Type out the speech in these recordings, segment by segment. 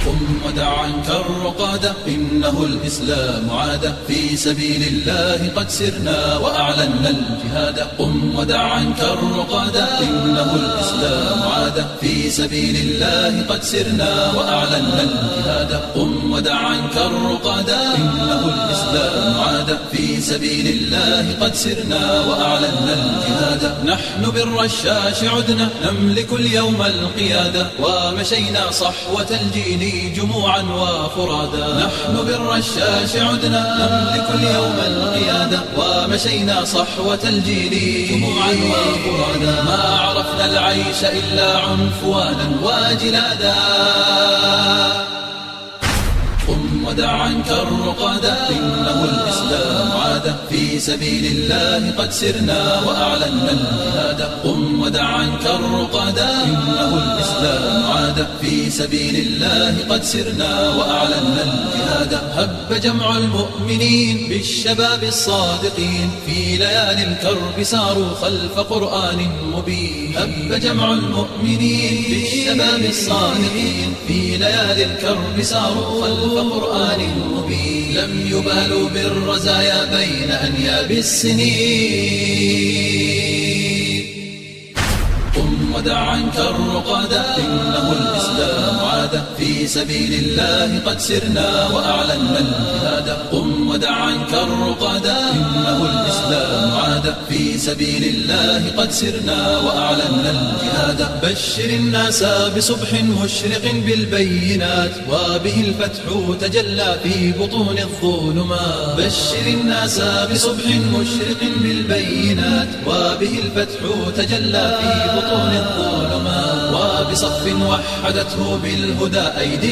قم ودع عنك الرقادة إنه الإسلام عادة في سبيل الله قد سرنا وأعلنا الجهاد. قم ودع عنك الرقادة إنه الإسلام عادة في سبيل الله قد سرنا وأعلنا الجهاد. قم ودع عنك الرقادة إنه الإسلام عادة في سبيل الله قد سرنا وأعلنا الجهاد. نحن بالرشاش عدنا نملك اليوم القيادة ومشينا صحوة الجيل جموعا وفرادا. نحن بالرشاش عدنا نملك اليوم القيادة ومشينا صحوة الجيل جموعا وفرادا. ما عرفنا العيش إلا عنفوانا وجلادا. قم ودع عنك الرقادة إنه الإسلام عادة في سبيل الله قد سرنا وأعلنا الجهاد. قم ودع عنك الرقادة إنه الإسلام عادة في سبيل الله قد سرنا وأعلنا الجهاد. هب جمع المؤمنين بالشباب الصادقين في ليالي الكرب ساروا خلف قرآن مبين. هب جمع المؤمنين بالشباب الصادقين في ليالي الكرب ساروا خلف قرآن مبين. لم يبالوا بالرزايا بين أنياب السنين. قم ودع عنك الرقادة إنه الإسلام عادة في سبيل الله قد سرنا وأعلنا الجهاد. قم ودع عنك الرقادة إنه الإسلام عادة في سبيل الله قد سرنا وأعلنا الجهاد. بشر الناس بصبح مشرق بالبينات وبه الفتح تجلى في بطون الظلمات. بشر الناس بصبح مشرق بالبينات وبه الفتح تجلى في بطون الظلمات. وبصف وحدته بالهدى أيدي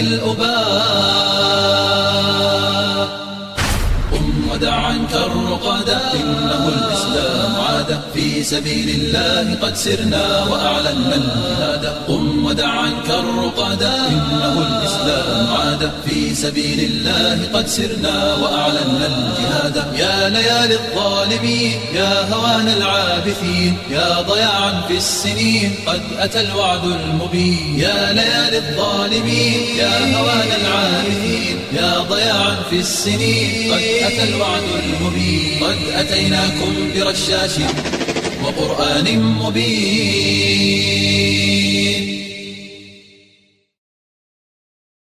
الأباء. قم ودع عنك الرقادة إنه الإسلام عادة في سبيل الله قد سرنا وأعلنا الجهاد. قم ودع عنك الرقادة إنه الإسلام عادة في سبيل الله قد سرنا وأعلنا الجهاد. يا ليالي الظالمين يا هوان العابثين يا ضياعا في السنين قد أتى الوعد المبين. يا ليالي الظالمين يا هوان العابثين يا ضياعا في السنين قد أتى الوعد المبين. قد أتيناكم برشاش وقرآن مبين.